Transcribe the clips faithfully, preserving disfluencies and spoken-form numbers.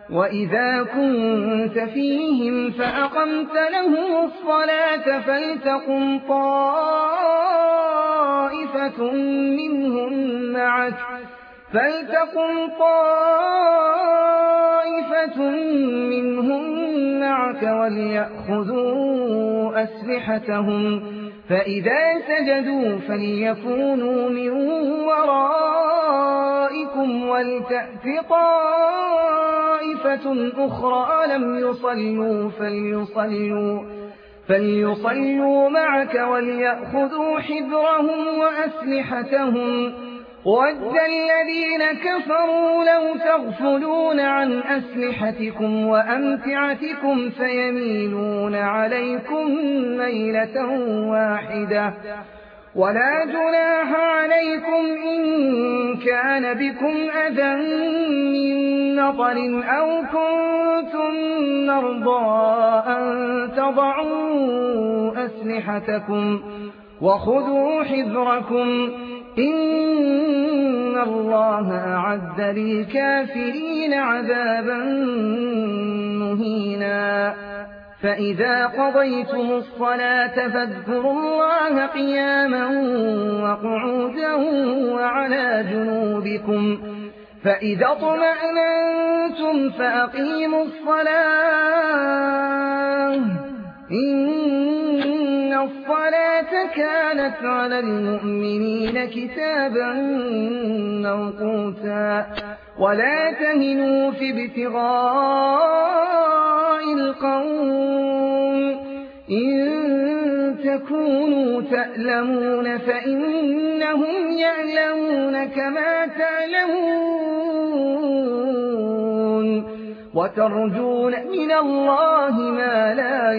وإذا كنت فيهم فأقمت لهم الصلاة فلتقم طائفة منهم معك فلتقم طائفة منهم معك وليأخذوا أسلحتهم فإذا سجدوا فليكونوا من ورائكم ولتأت طائفة أخرى لم يصلوا فليصلوا, فليصلوا معك وليأخذوا حذرهم وأسلحتهم وَدَّ الذين كفروا لو تغفلون عن أسلحتكم وأمتعتكم فيميلون عليكم ميلة واحدة ولا جناح عليكم إن كان بكم أذى من مطر أو كنتم مرضى أن تضعوا أسلحتكم وخذوا حذركم إن الله أعد للكافرين عذابا مهينا فإذا قضيتم الصلاة فاذكروا الله قياما وقعودا وعلى جنوبكم فإذا اطمأننتم فأقيموا الصلاة إن الصلاة كانت على المؤمنين كتابا موقوتا ولا تهنوا في ابتغاء القوم إن تكونوا تألمون فإنهم يعلمون كما تعلمون وترجون من الله ما لا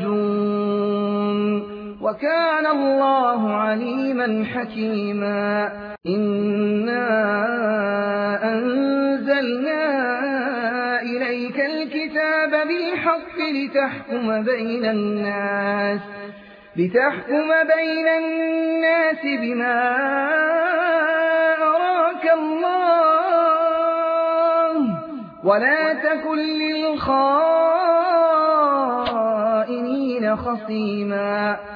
يرجون وكان الله عليما حكيما إنا أنزلنا إليك الكتاب بالحق لتحكم بين الناس لتحكم بين الناس بما أراك الله ولا تكن للخائنين خصيما